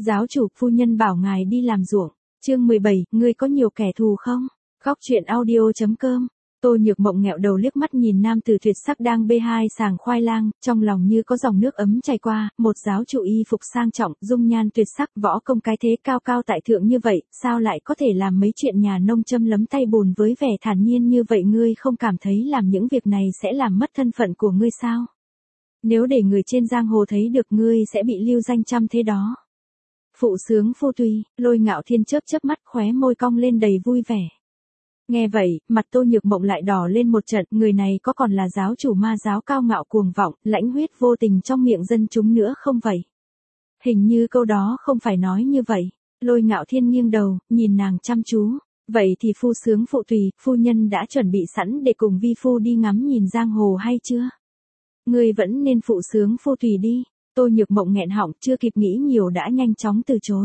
Giáo chủ, phu nhân bảo ngài đi làm ruộng. Chương 17, ngươi có nhiều kẻ thù không? Góc truyện audio.com. Tô Nhược Mộng nghẹo đầu liếc mắt nhìn nam tử tuyệt sắc đang bê hai sàng khoai lang, trong lòng như có dòng nước ấm chảy qua, một giáo chủ y phục sang trọng, dung nhan tuyệt sắc, võ công cái thế cao cao tại thượng như vậy, sao lại có thể làm mấy chuyện nhà nông châm lấm tay bùn với vẻ thản nhiên như vậy? Ngươi không cảm thấy làm những việc này sẽ làm mất thân phận của ngươi sao? Nếu để người trên giang hồ thấy được ngươi sẽ bị lưu danh trăm thế đó. Phụ sướng phu tùy, Lôi Ngạo Thiên chớp chớp mắt, khóe môi cong lên đầy vui vẻ. Nghe vậy, mặt Tô Nhược Mộng lại đỏ lên một trận, người này có còn là giáo chủ ma giáo cao ngạo cuồng vọng, lãnh huyết vô tình trong miệng dân chúng nữa không vậy? Hình như câu đó không phải nói như vậy. Lôi Ngạo Thiên nghiêng đầu, nhìn nàng chăm chú. Vậy thì phu sướng phụ tùy, phu nhân đã chuẩn bị sẵn để cùng vi phu đi ngắm nhìn giang hồ hay chưa? Ngươi vẫn nên phụ sướng phu tùy đi. Tô Nhược Mộng nghẹn họng, chưa kịp nghĩ nhiều đã nhanh chóng từ chối.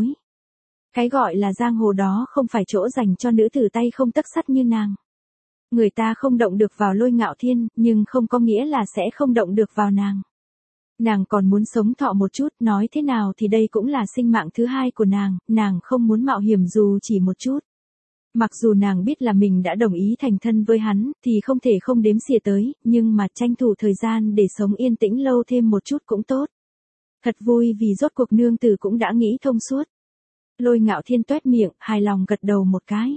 Cái gọi là giang hồ đó không phải chỗ dành cho nữ tử tay không tấc sắt như nàng. Người ta không động được vào Lôi Ngạo Thiên, nhưng không có nghĩa là sẽ không động được vào nàng. Nàng còn muốn sống thọ một chút, nói thế nào thì đây cũng là sinh mạng thứ hai của nàng không muốn mạo hiểm dù chỉ một chút. Mặc dù nàng biết là mình đã đồng ý thành thân với hắn, thì không thể không đếm xỉa tới, nhưng mà tranh thủ thời gian để sống yên tĩnh lâu thêm một chút cũng tốt. Thật vui vì rốt cuộc nương tử cũng đã nghĩ thông suốt. Lôi Ngạo Thiên toét miệng, hài lòng gật đầu một cái.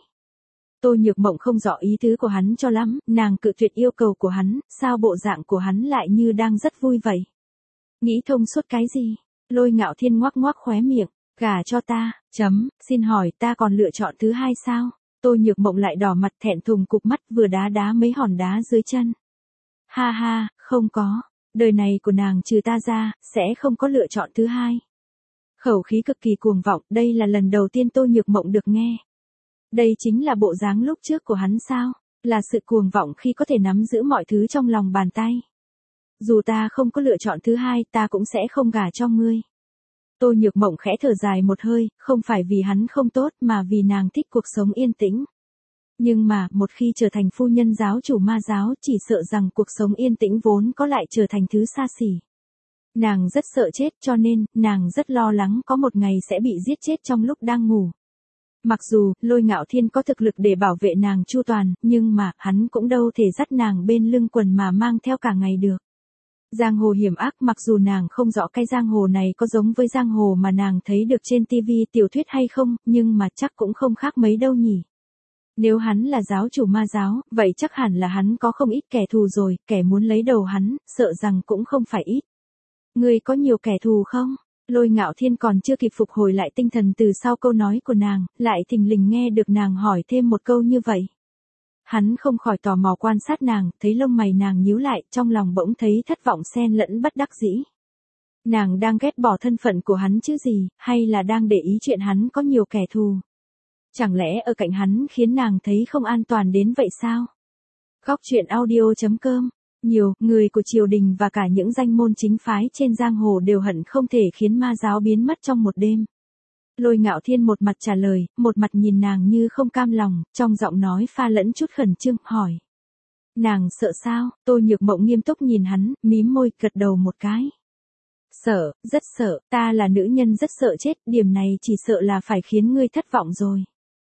Tô Nhược Mộng không rõ ý tứ của hắn cho lắm, nàng cự tuyệt yêu cầu của hắn, sao bộ dạng của hắn lại như đang rất vui vậy? Nghĩ thông suốt cái gì? Lôi Ngạo Thiên ngoác ngoác khóe miệng, gả cho ta, xin hỏi ta còn lựa chọn thứ hai sao? Tô Nhược Mộng lại đỏ mặt thẹn thùng cụp mắt vừa đá mấy hòn đá dưới chân. Ha ha, không có, đời này của nàng trừ ta ra, sẽ không có lựa chọn thứ hai. Khẩu khí cực kỳ cuồng vọng, đây là lần đầu tiên Tô Nhược Mộng được nghe. Đây chính là bộ dáng lúc trước của hắn sao? Là sự cuồng vọng khi có thể nắm giữ mọi thứ trong lòng bàn tay. Dù ta không có lựa chọn thứ hai, ta cũng sẽ không gả cho ngươi. Tô Nhược Mộng khẽ thở dài một hơi, không phải vì hắn không tốt mà vì nàng thích cuộc sống yên tĩnh. Nhưng mà, một khi trở thành phu nhân giáo chủ ma giáo, chỉ sợ rằng cuộc sống yên tĩnh vốn có lại trở thành thứ xa xỉ. Nàng rất sợ chết cho nên, nàng rất lo lắng có một ngày sẽ bị giết chết trong lúc đang ngủ. Mặc dù, Lôi Ngạo Thiên có thực lực để bảo vệ nàng chu toàn, nhưng mà, hắn cũng đâu thể dắt nàng bên lưng quần mà mang theo cả ngày được. Giang hồ hiểm ác, mặc dù nàng không rõ cái giang hồ này có giống với giang hồ mà nàng thấy được trên TV tiểu thuyết hay không, nhưng mà chắc cũng không khác mấy đâu nhỉ. Nếu hắn là giáo chủ ma giáo, vậy chắc hẳn là hắn có không ít kẻ thù rồi, kẻ muốn lấy đầu hắn, sợ rằng cũng không phải ít. Ngươi có nhiều kẻ thù không? Lôi Ngạo Thiên còn chưa kịp phục hồi lại tinh thần từ sau câu nói của nàng, lại thình lình nghe được nàng hỏi thêm một câu như vậy. Hắn không khỏi tò mò quan sát nàng, thấy lông mày nàng nhíu lại, trong lòng bỗng thấy thất vọng xen lẫn bất đắc dĩ. Nàng đang ghét bỏ thân phận của hắn chứ gì, hay là đang để ý chuyện hắn có nhiều kẻ thù? Chẳng lẽ ở cạnh hắn khiến nàng thấy không an toàn đến vậy sao? Góc truyện audio.com. Nhiều người của triều đình và cả những danh môn chính phái trên giang hồ đều hận không thể khiến ma giáo biến mất trong một đêm. Lôi Ngạo Thiên một mặt trả lời, một mặt nhìn nàng như không cam lòng, trong giọng nói pha lẫn chút khẩn trương, hỏi. Nàng sợ sao? Tô Nhược Mộng nghiêm túc nhìn hắn, mím môi, gật đầu một cái. Sợ, rất sợ, ta là nữ nhân rất sợ chết, điểm này chỉ sợ là phải khiến ngươi thất vọng rồi.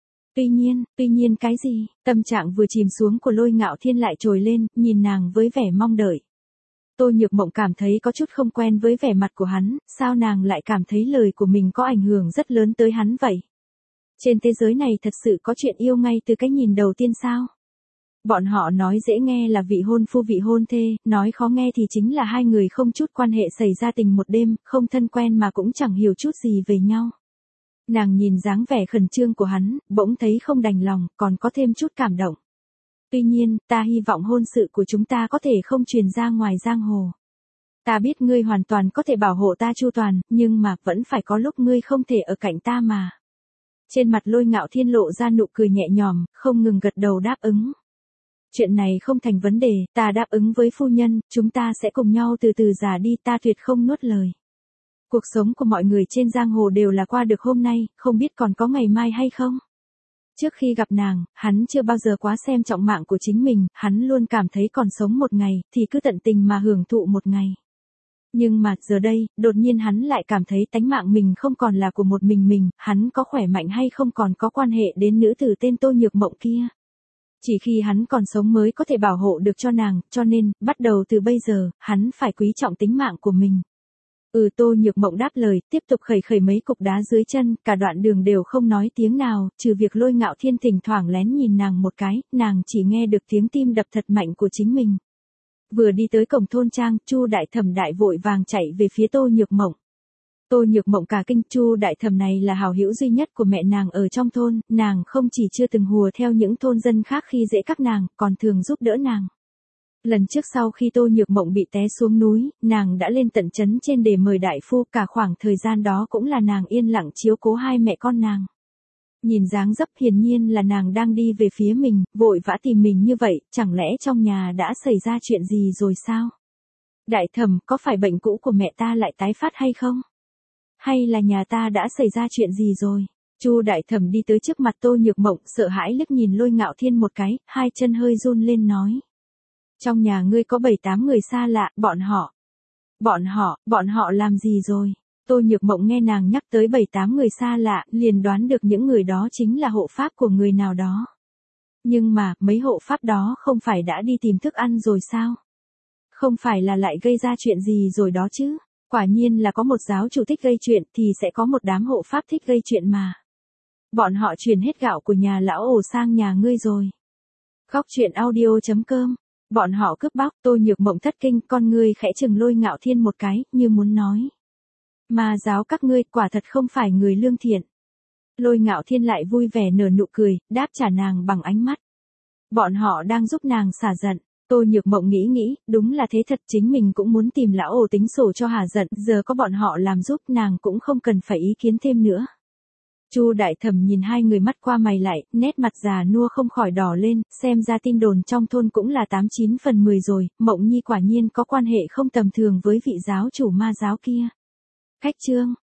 Tuy nhiên cái gì? Tâm trạng vừa chìm xuống của Lôi Ngạo Thiên lại trồi lên, nhìn nàng với vẻ mong đợi. Tô Nhược Mộng cảm thấy có chút không quen với vẻ mặt của hắn, sao nàng lại cảm thấy lời của mình có ảnh hưởng rất lớn tới hắn vậy? Trên thế giới này thật sự có chuyện yêu ngay từ cái nhìn đầu tiên sao? Bọn họ nói dễ nghe là vị hôn phu vị hôn thê, nói khó nghe thì chính là hai người không chút quan hệ xảy ra tình một đêm, không thân quen mà cũng chẳng hiểu chút gì về nhau. Nàng nhìn dáng vẻ khẩn trương của hắn, bỗng thấy không đành lòng, còn có thêm chút cảm động. Tuy nhiên, ta hy vọng hôn sự của chúng ta có thể không truyền ra ngoài giang hồ. Ta biết ngươi hoàn toàn có thể bảo hộ ta chu toàn, nhưng mà vẫn phải có lúc ngươi không thể ở cạnh ta mà. Trên mặt Lôi Ngạo Thiên lộ ra nụ cười nhẹ nhõm, không ngừng gật đầu đáp ứng. Chuyện này không thành vấn đề, ta đáp ứng với phu nhân, chúng ta sẽ cùng nhau từ từ già đi, ta tuyệt không nuốt lời. Cuộc sống của mọi người trên giang hồ đều là qua được hôm nay, không biết còn có ngày mai hay không. Trước khi gặp nàng, hắn chưa bao giờ quá xem trọng mạng của chính mình, hắn luôn cảm thấy còn sống một ngày, thì cứ tận tình mà hưởng thụ một ngày. Nhưng mà giờ đây, đột nhiên hắn lại cảm thấy tánh mạng mình không còn là của một mình, hắn có khỏe mạnh hay không còn có quan hệ đến nữ tử tên Tô Nhược Mộng kia. Chỉ khi hắn còn sống mới có thể bảo hộ được cho nàng, cho nên, bắt đầu từ bây giờ, hắn phải quý trọng tính mạng của mình. Tô Nhược Mộng đáp lời, tiếp tục khẩy khẩy mấy cục đá dưới chân, cả đoạn đường đều không nói tiếng nào, trừ việc Lôi Ngạo Thiên thỉnh thoảng lén nhìn nàng một cái, nàng chỉ nghe được tiếng tim đập thật mạnh của chính mình. Vừa đi tới cổng thôn trang, Chu Đại Thẩm đại vội vàng chạy về phía Tô Nhược Mộng. Tô Nhược Mộng cả kinh, Chu Đại Thẩm này là hảo hữu duy nhất của mẹ nàng ở trong thôn, nàng không chỉ chưa từng hùa theo những thôn dân khác khi dễ các nàng, còn thường giúp đỡ nàng. Lần trước sau khi Tô Nhược Mộng bị té xuống núi, nàng đã lên tận trấn trên để mời đại phu, cả khoảng thời gian đó cũng là nàng yên lặng chiếu cố hai mẹ con nàng. Nhìn dáng dấp hiển nhiên là nàng đang đi về phía mình, vội vã tìm mình như vậy, chẳng lẽ trong nhà đã xảy ra chuyện gì rồi sao? Đại Thẩm, có phải bệnh cũ của mẹ ta lại tái phát hay không? Hay là nhà ta đã xảy ra chuyện gì rồi? Chu Đại Thẩm đi tới trước mặt Tô Nhược Mộng, sợ hãi liếc nhìn Lôi Ngạo Thiên một cái, hai chân hơi run lên nói. Trong nhà ngươi có 7-8 người xa lạ, bọn họ làm gì rồi? Tô Nhược Mộng nghe nàng nhắc tới 7-8 người xa lạ, liền đoán được những người đó chính là hộ pháp của người nào đó. Nhưng mà, mấy hộ pháp đó không phải đã đi tìm thức ăn rồi sao? Không phải là lại gây ra chuyện gì rồi đó chứ? Quả nhiên là có một giáo chủ thích gây chuyện thì sẽ có một đám hộ pháp thích gây chuyện mà. Bọn họ truyền hết gạo của nhà lão ổ sang nhà ngươi rồi. Góc truyện audio.com. Bọn họ cướp bóc. Tô Nhược Mộng thất kinh, con ngươi khẽ chừng Lôi Ngạo Thiên một cái, như muốn nói. Ma giáo các ngươi quả thật không phải người lương thiện. Lôi Ngạo Thiên lại vui vẻ nở nụ cười, đáp trả nàng bằng ánh mắt. Bọn họ đang giúp nàng xả giận. Tô Nhược Mộng nghĩ, đúng là thế thật, chính mình cũng muốn tìm lão ổ tính sổ cho hả giận, giờ có bọn họ làm giúp nàng cũng không cần phải ý kiến thêm nữa. Chu Đại Thẩm nhìn hai người mắt qua mày lại, nét mặt già nua không khỏi đỏ lên, xem ra tin đồn trong thôn cũng là 89 phần 10 rồi, Mộng Nhi quả nhiên có quan hệ không tầm thường với vị giáo chủ ma giáo kia. Cách chương